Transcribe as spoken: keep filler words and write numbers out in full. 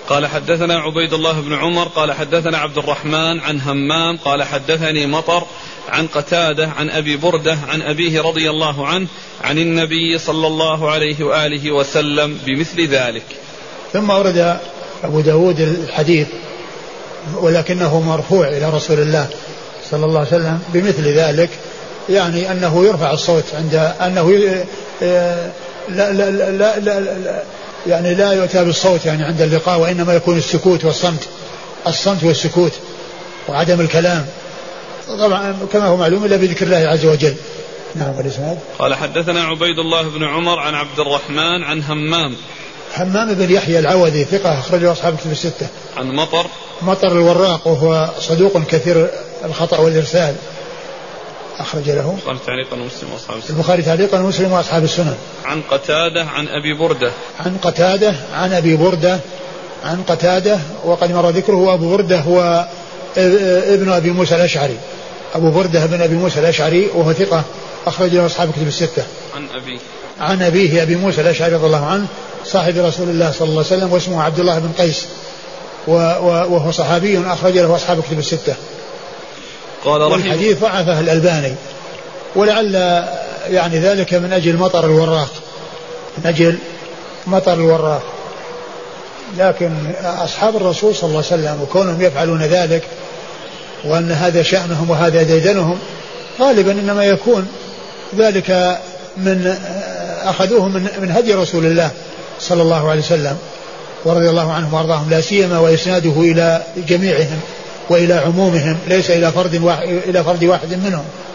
قال حدثنا عبيد الله بن عمر قال حدثنا عبد الرحمن عن همام قال حدثني مطر عن قتادة عن أبي بردة عن أبيه رضي الله عنه عن النبي صلى الله عليه وآله وسلم بمثل ذلك. ثم ورد أبو داود الحديث ولكنه مرفوع إلى رسول الله صلى الله عليه وسلم بمثل ذلك، يعني أنه يرفع الصوت عند أنه لا لا لا لا لا يعني لا يؤتى بالصوت يعني عند اللقاء، وإنما يكون السكوت والصمت، الصمت والسكوت وعدم الكلام، طبعا كما هو معلوم إلا بذكر الله عز وجل. نعم. والإسناد قال حدثنا عبيد الله بن عمر عن عبد الرحمن عن همام همام بن يحيى العوذي ثقة أخرجه أصحاب الكتب الستة. عن مطر مطر الوراق وهو صدوق كثير الخطأ والإرسال، أخرج له البخاري تعليقا ومسلم وأصحاب السنن. البخاري تعليقا ومسلم وأصحاب السنن. عن قتادة عن أبي بردة عن قتادة عن أبي بردة عن قتادة وقد مر ذكره. أبو بردة هو ابن أبي موسى الأشعري، أبو بردة بن أبي موسى الأشعري وهو ثقة أخرج له أصحاب الكتب الستة. عن أبي عن أبيه أبي موسى الأشعري رضي الله عنه صاحب رسول الله صلى الله عليه وسلم، واسمه عبد الله بن قيس وهو صحابي أخرج له أصحاب الكتب الستة. قال رحمه الحديث ضعفه الألباني، ولعل يعني ذلك من أجل مطر الوراق، من أجل مطر الوراق، لكن أصحاب الرسول صلى الله عليه وسلم وكونهم يفعلون ذلك وأن هذا شأنهم وهذا ديدنهم غالبا إنما يكون ذلك من أخذوه من, من هدي رسول الله صلى الله عليه وسلم ورضي الله عنهم وارضاهم، لا سيما وإسناده إلى جميعهم وإلى عمومهم، ليس إلى فرد واحد إلى فرد واحد منهم.